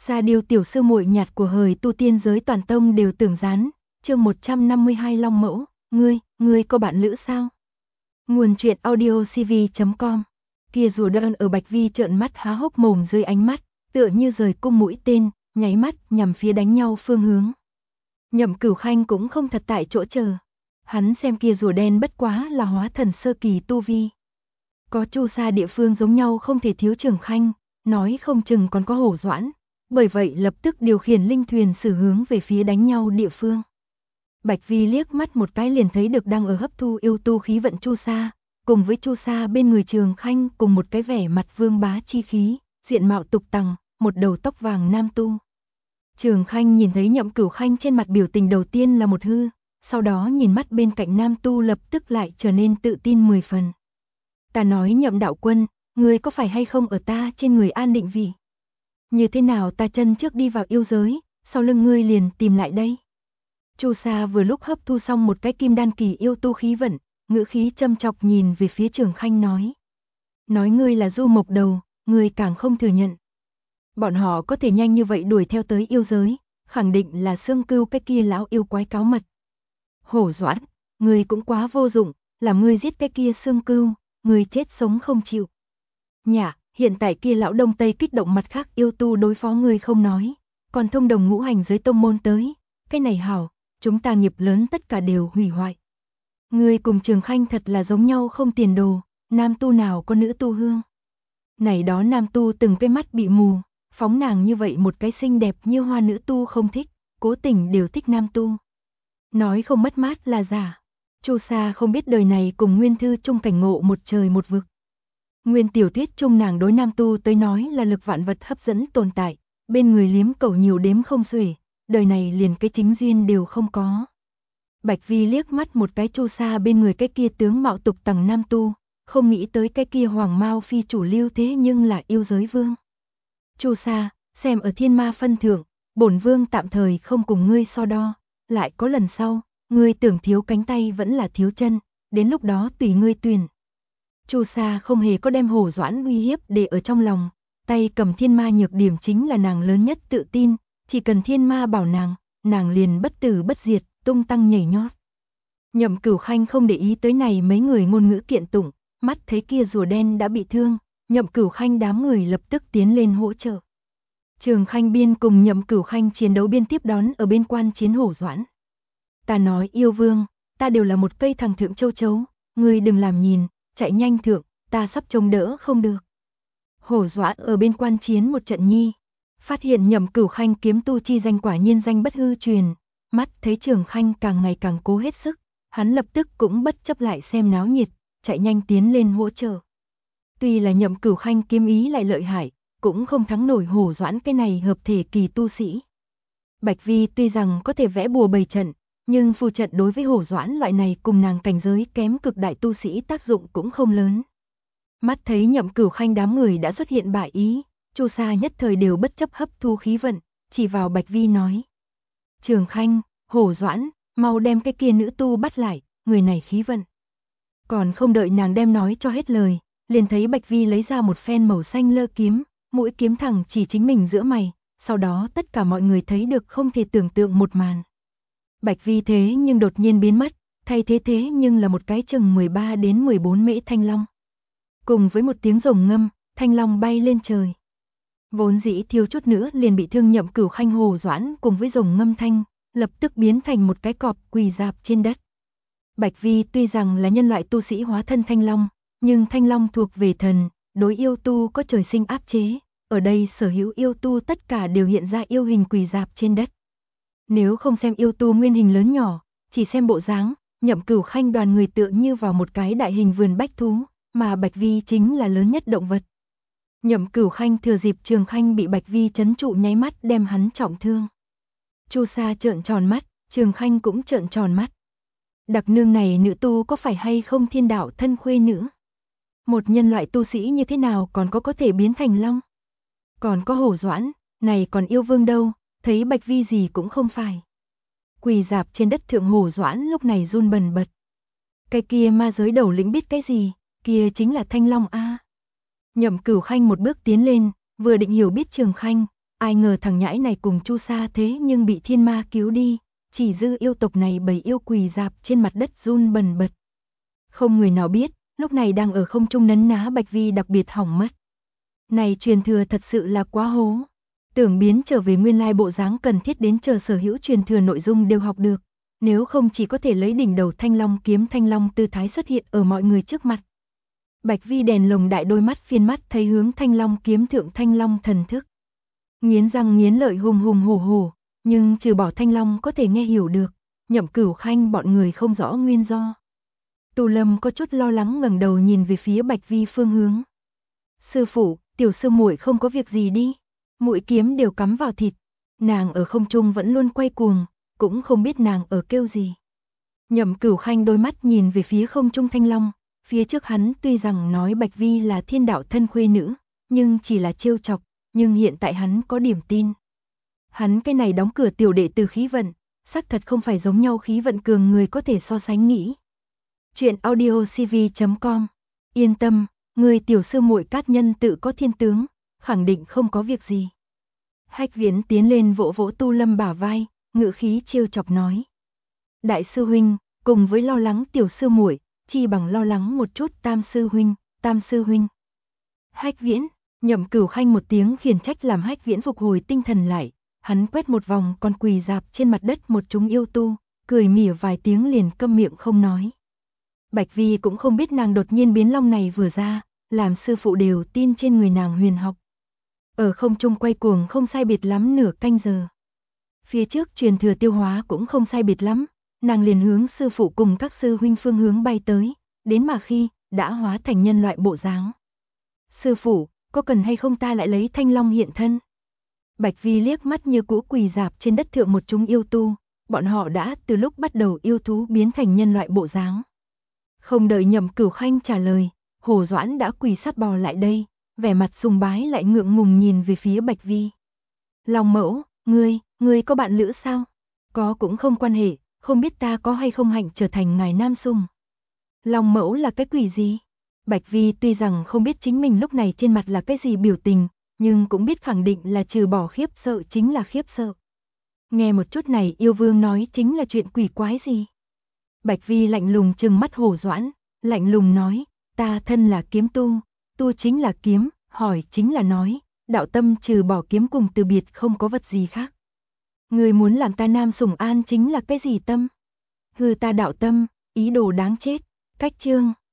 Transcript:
Sa Điêu tiểu sư muội nhạt của hời tu tiên giới toàn tông đều tưởng gián, chương 152 Long Mẫu, ngươi có bạn lữ sao? Nguồn truyện audiocv.com. Kia rùa đơn ở Bạch Vi trợn mắt há hốc mồm dưới ánh mắt, tựa như rời cung mũi tên, nháy mắt nhằm phía đánh nhau phương hướng. Nhậm Cửu Khanh cũng không thật tại chỗ chờ. Hắn xem kia rùa đen bất quá là hóa thần sơ kỳ tu vi. Có Chu Sa địa phương giống nhau không thể thiếu Trường Khanh, nói không chừng còn có Hổ Doãn. Bởi vậy lập tức điều khiển linh thuyền xử hướng về phía đánh nhau địa phương. Bạch Vi liếc mắt một cái liền thấy được đang ở hấp thu yêu tu khí vận Chu Sa, cùng với Chu Sa bên người Trường Khanh cùng một cái vẻ mặt vương bá chi khí, diện mạo tục tằng, một đầu tóc vàng nam tu. Trường Khanh nhìn thấy Nhậm Cửu Khanh trên mặt biểu tình đầu tiên là một hư, sau đó nhìn mắt bên cạnh nam tu lập tức lại trở nên tự tin 10 phần. Ta nói Nhậm đạo quân, ngươi có phải hay không ở ta trên người an định vị? Như thế nào ta chân trước đi vào yêu giới, sau lưng ngươi liền tìm lại đây? Chu Sa vừa lúc hấp thu xong một cái kim đan kỳ yêu tu khí vận, ngữ khí châm chọc nhìn về phía Trường Khanh nói. Nói ngươi là du mộc đầu, ngươi càng không thừa nhận. Bọn họ có thể nhanh như vậy đuổi theo tới yêu giới, khẳng định là xương cưu cái kia lão yêu quái cáo mật. Hổ Doãn, ngươi cũng quá vô dụng, làm ngươi giết cái kia xương cưu, ngươi chết sống không chịu. Nhả, hiện tại kia lão đông tây kích động mặt khác yêu tu đối phó ngươi không nói, còn thông đồng ngũ hành giới tông môn tới, cái này hảo, chúng ta nghiệp lớn tất cả đều hủy hoại. Ngươi cùng Trường Khanh thật là giống nhau không tiền đồ, nam tu nào có nữ tu hương. Này đó nam tu từng cái mắt bị mù, phóng nàng như vậy một cái xinh đẹp như hoa nữ tu không thích, cố tình đều thích nam tu. Nói không mất mát là giả. Chu Sa không biết đời này cùng Nguyên Thư chung cảnh ngộ một trời một vực. Nguyên tiểu thuyết chung nàng đối nam tu tới nói là lực vạn vật hấp dẫn tồn tại, bên người liếm cầu nhiều đếm không xuể, đời này liền cái chính duyên đều không có. Bạch Vi liếc mắt một cái Chu Sa bên người cái kia tướng mạo tục tằng nam tu, không nghĩ tới cái kia hoàng mao phi chủ lưu thế nhưng là yêu giới vương. Chu Sa, xem ở thiên ma phân thượng, bổn vương tạm thời không cùng ngươi so đo, lại có lần sau, ngươi tưởng thiếu cánh tay vẫn là thiếu chân, đến lúc đó tùy ngươi tuyển. Chu Sa không hề có đem Hổ Doãn uy hiếp để ở trong lòng, tay cầm thiên ma nhược điểm chính là nàng lớn nhất tự tin, chỉ cần thiên ma bảo nàng liền bất tử bất diệt, tung tăng nhảy nhót. Nhậm Cửu Khanh không để ý tới này mấy người ngôn ngữ kiện tụng, mắt thấy kia rùa đen đã bị thương, Nhậm Cửu Khanh đám người lập tức tiến lên hỗ trợ. Trường Khanh biên cùng Nhậm Cửu Khanh chiến đấu biên tiếp đón ở bên quan chiến Hổ Doãn. Ta nói yêu vương, ta đều là một cây thằng thượng châu chấu, ngươi đừng làm nhìn, chạy nhanh thượng, ta sắp chống đỡ không được. Hổ Doãn ở bên quan chiến một trận nhi, phát hiện Nhậm Cửu Khanh kiếm tu chi danh quả nhiên danh bất hư truyền, mắt thấy Trường Khanh càng ngày càng cố hết sức, hắn lập tức cũng bất chấp lại xem náo nhiệt, chạy nhanh tiến lên hỗ trợ. Tuy là Nhậm Cửu Khanh kiếm ý lại lợi hại, cũng không thắng nổi Hổ Doãn cái này hợp thể kỳ tu sĩ. Bạch Vi tuy rằng có thể vẽ bùa bày trận, nhưng phù trận đối với Hổ Doãn loại này cùng nàng cảnh giới kém cực đại tu sĩ tác dụng cũng không lớn. Mắt thấy Nhậm Cửu Khanh đám người đã xuất hiện bại ý, Chu Sa nhất thời đều bất chấp hấp thu khí vận, chỉ vào Bạch Vi nói. Trường Khanh, Hổ Doãn, mau đem cái kia nữ tu bắt lại, người này khí vận. Còn không đợi nàng đem nói cho hết lời, liền thấy Bạch Vi lấy ra một phen màu xanh lơ kiếm, mũi kiếm thẳng chỉ chính mình giữa mày, sau đó tất cả mọi người thấy được không thể tưởng tượng một màn. Bạch Vi thế nhưng đột nhiên biến mất, thay thế nhưng là một cái chừng 13 đến 14 mễ thanh long. Cùng với một tiếng rồng ngâm, thanh long bay lên trời. Vốn dĩ thiếu chút nữa liền bị thương Nhậm Cửu Khanh Hổ Doãn cùng với rồng ngâm thanh, lập tức biến thành một cái cọp quỳ rạp trên đất. Bạch Vi tuy rằng là nhân loại tu sĩ hóa thân thanh long, nhưng thanh long thuộc về thần, đối yêu tu có trời sinh áp chế, ở đây sở hữu yêu tu tất cả đều hiện ra yêu hình quỳ rạp trên đất. Nếu không xem yêu tu nguyên hình lớn nhỏ, chỉ xem bộ dáng, Nhậm Cửu Khanh đoàn người tựa như vào một cái đại hình vườn bách thú, mà Bạch Vi chính là lớn nhất động vật. Nhậm Cửu Khanh thừa dịp Trường Khanh bị Bạch Vi trấn trụ nháy mắt đem hắn trọng thương. Chu Sa trợn tròn mắt, Trường Khanh cũng trợn tròn mắt. Đặc nương này nữ tu có phải hay không thiên đạo thân khuê nữ? Một nhân loại tu sĩ như thế nào còn có thể biến thành long? Còn có Hổ Doãn, này còn yêu vương đâu, thấy Bạch Vi gì cũng không phải. Quỳ rạp trên đất thượng Hổ Doãn lúc này run bần bật. Cái kia ma giới đầu lĩnh biết cái gì, kia chính là thanh long a. Nhậm Cửu Khanh một bước tiến lên, vừa định hiểu biết Trường Khanh, Ai ngờ thằng nhãi này cùng Chu Sa thế nhưng bị thiên ma cứu đi, chỉ dư yêu tộc này bầy yêu quỳ rạp trên mặt đất run bần bật. Không người nào biết, lúc này đang ở không trung nấn ná Bạch Vi đặc biệt hỏng mất. Này truyền thừa thật sự là quá hố. Tưởng biến trở về nguyên lai bộ dáng cần thiết đến chờ sở hữu truyền thừa nội dung đều học được. Nếu không chỉ có thể lấy đỉnh đầu thanh long kiếm thanh long tư thái xuất hiện ở mọi người trước mặt. Bạch Vi đèn lồng đại đôi mắt phiên mắt thấy hướng thanh long kiếm thượng thanh long thần thức. Nghiến răng nghiến lợi hùng hùng hổ hổ, nhưng trừ bỏ thanh long có thể nghe hiểu được, Nhậm Cửu Khanh bọn người không rõ nguyên do. Tu Lâm có chút lo lắng ngẩng đầu nhìn về phía Bạch Vi phương hướng. Sư phụ, tiểu sư muội không có việc gì đi, mũi kiếm đều cắm vào thịt, nàng ở không trung vẫn luôn quay cuồng, cũng không biết nàng ở kêu gì. Nhậm Cửu Khanh đôi mắt nhìn về phía không trung thanh long, phía trước hắn tuy rằng nói Bạch Vi là thiên đạo thân khuê nữ, nhưng chỉ là trêu chọc, nhưng hiện tại hắn có điểm tin. Hắn cái này đóng cửa tiểu đệ tử khí vận, xác thật không phải giống nhau khí vận cường người có thể so sánh nghĩ. Chuyện audiocv.com. Yên tâm, người tiểu sư muội Cát Nhân tự có thiên tướng, khẳng định không có việc gì. Hách Viễn tiến lên vỗ vỗ Tu Lâm bả vai, ngữ khí trêu chọc nói: Đại sư huynh, cùng với lo lắng tiểu sư muội, chi bằng lo lắng một chút Tam sư huynh, Tam sư huynh. Hách Viễn, Nhậm Cửu Khanh một tiếng khiển trách làm Hách Viễn phục hồi tinh thần lại, hắn quét một vòng còn quỳ rạp trên mặt đất một chúng yêu tu, cười mỉa vài tiếng liền câm miệng không nói. Bạch Vi cũng không biết nàng đột nhiên biến long này vừa ra, làm sư phụ đều tin trên người nàng huyền học. Ở không trung quay cuồng không sai biệt lắm nửa canh giờ. Phía trước truyền thừa tiêu hóa cũng không sai biệt lắm, nàng liền hướng sư phụ cùng các sư huynh phương hướng bay tới, đến mà khi đã hóa thành nhân loại bộ dáng. Sư phụ, có cần hay không ta lại lấy thanh long hiện thân? Bạch Vi liếc mắt như cũ quỳ rạp trên đất thượng một chúng yêu tu, bọn họ đã từ lúc bắt đầu yêu thú biến thành nhân loại bộ dáng. Không đợi Nhậm Cửu Khanh trả lời, Hồ Doãn đã quỳ sát bò lại đây, vẻ mặt sùng bái lại ngượng ngùng nhìn về phía Bạch Vi. Long mẫu, ngươi có bạn lữ sao? Có cũng không quan hệ, không biết ta có hay không hạnh trở thành ngài nam sùng. Long mẫu là cái quỷ gì? Bạch Vi tuy rằng không biết chính mình lúc này trên mặt là cái gì biểu tình, nhưng cũng biết khẳng định là trừ bỏ khiếp sợ chính là khiếp sợ. Nghe một chút này yêu vương nói chính là chuyện quỷ quái gì? Bạch Vi lạnh lùng trừng mắt Hồ Doãn, lạnh lùng nói, ta thân là kiếm tu, tu chính là kiếm, hỏi chính là nói, đạo tâm trừ bỏ kiếm cùng từ biệt không có vật gì khác. Người muốn làm ta nam sủng an chính là cái gì tâm? Hư ta đạo tâm, ý đồ đáng chết, cách chương.